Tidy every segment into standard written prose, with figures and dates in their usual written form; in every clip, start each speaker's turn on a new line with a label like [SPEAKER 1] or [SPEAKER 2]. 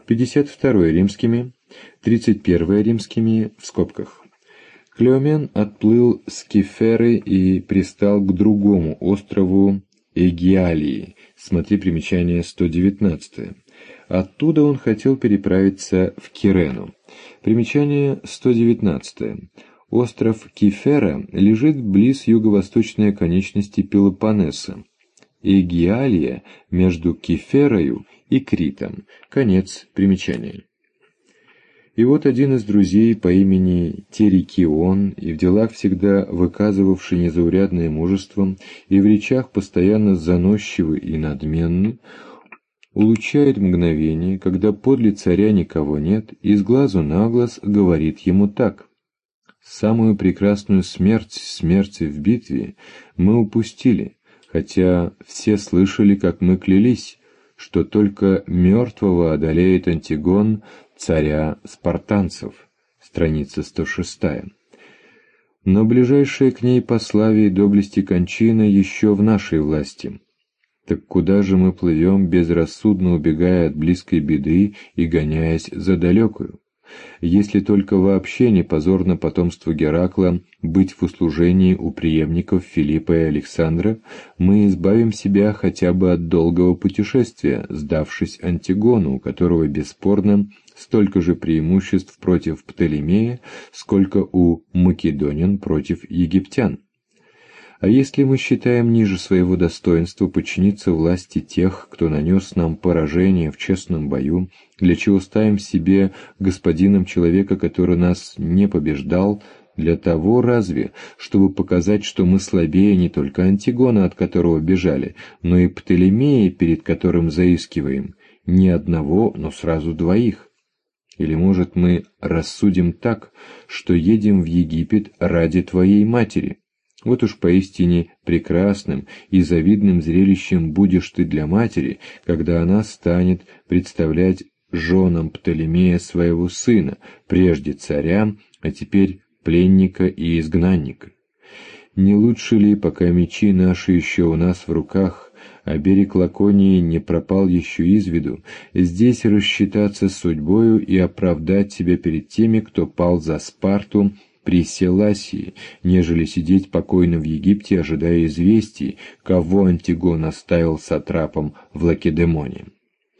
[SPEAKER 1] 52 римскими, 31 римскими в скобках. Клеомен отплыл с Киферы и пристал к другому острову Эгиалии, смотри примечание 119. Оттуда он хотел переправиться в Кирену. Примечание 119. Остров Кифера лежит близ юго-восточной оконечности Пелопоннеса. Эгиалия между Киферою и Критом. Конец примечания. И вот один из друзей по имени Терикион, и в делах всегда выказывавший незаурядное мужество, и в речах постоянно заносчивый и надменный, улучшает мгновение, когда подле царя никого нет, и с глазу на глаз говорит ему так: «Самую прекрасную смерть в битве мы упустили, хотя все слышали, как мы клялись, что только мертвого одолеет Антигон, царя спартанцев». Страница 106. Но ближайшая к ней по славе и доблести кончина еще в нашей власти. Так куда же мы плывем, безрассудно убегая от близкой беды и гоняясь за далекую? Если только вообще не позорно потомству Геракла быть в услужении у преемников Филиппа и Александра, мы избавим себя хотя бы от долгого путешествия, сдавшись Антигону, у которого бесспорно столько же преимуществ против Птолемея, сколько у македонян против египтян. А если мы считаем ниже своего достоинства подчиниться власти тех, кто нанес нам поражение в честном бою, для чего ставим себе господином человека, который нас не побеждал, для того разве, чтобы показать, что мы слабее не только Антигона, от которого бежали, но и Птолемея, перед которым заискиваем, не одного, но сразу двоих? Или, может, мы рассудим так, что едем в Египет ради твоей матери? Вот уж поистине прекрасным и завидным зрелищем будешь ты для матери, когда она станет представлять женам Птолемея своего сына, прежде царя, а теперь пленника и изгнанника. Не лучше ли, пока мечи наши еще у нас в руках, а берег Лаконии не пропал еще из виду, здесь рассчитаться с судьбою и оправдать себя перед теми, кто пал за Спарту при Селасии, нежели сидеть покойно в Египте, ожидая известий, кого Антигон оставил сатрапом в Лакедемоне?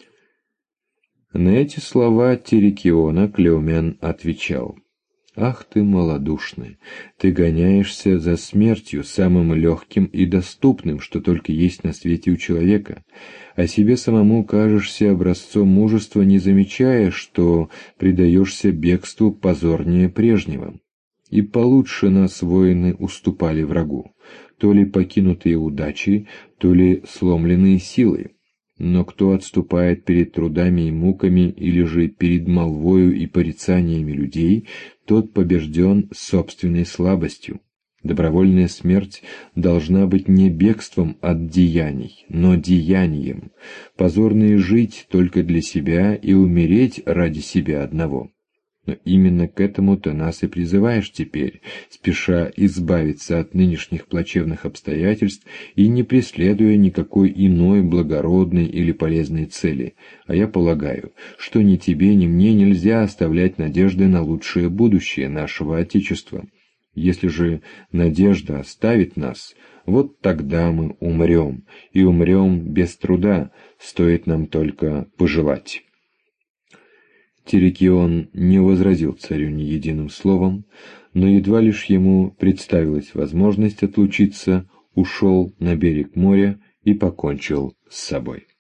[SPEAKER 1] На эти слова Терикиона Клеомен отвечал: «Ах ты малодушный! Ты гоняешься за смертью, самым легким и доступным, что только есть на свете у человека, а себе самому кажешься образцом мужества, не замечая, что предаешься бегству позорнее прежнего. И получше нас воины уступали врагу, то ли покинутые удачей, то ли сломленные силой. Но кто отступает перед трудами и муками, или же перед молвою и порицаниями людей, тот побежден собственной слабостью. Добровольная смерть должна быть не бегством от деяний, но деянием. Позорно жить только для себя и умереть ради себя одного. Но именно к этому ты нас и призываешь теперь, спеша избавиться от нынешних плачевных обстоятельств и не преследуя никакой иной благородной или полезной цели. А я полагаю, что ни тебе, ни мне нельзя оставлять надежды на лучшее будущее нашего Отечества. Если же надежда оставит нас, вот тогда мы умрем, и умрем без труда, стоит нам только пожелать». Терикион не возразил царю ни единым словом, но едва лишь ему представилась возможность отлучиться, ушел на берег моря и покончил с собой.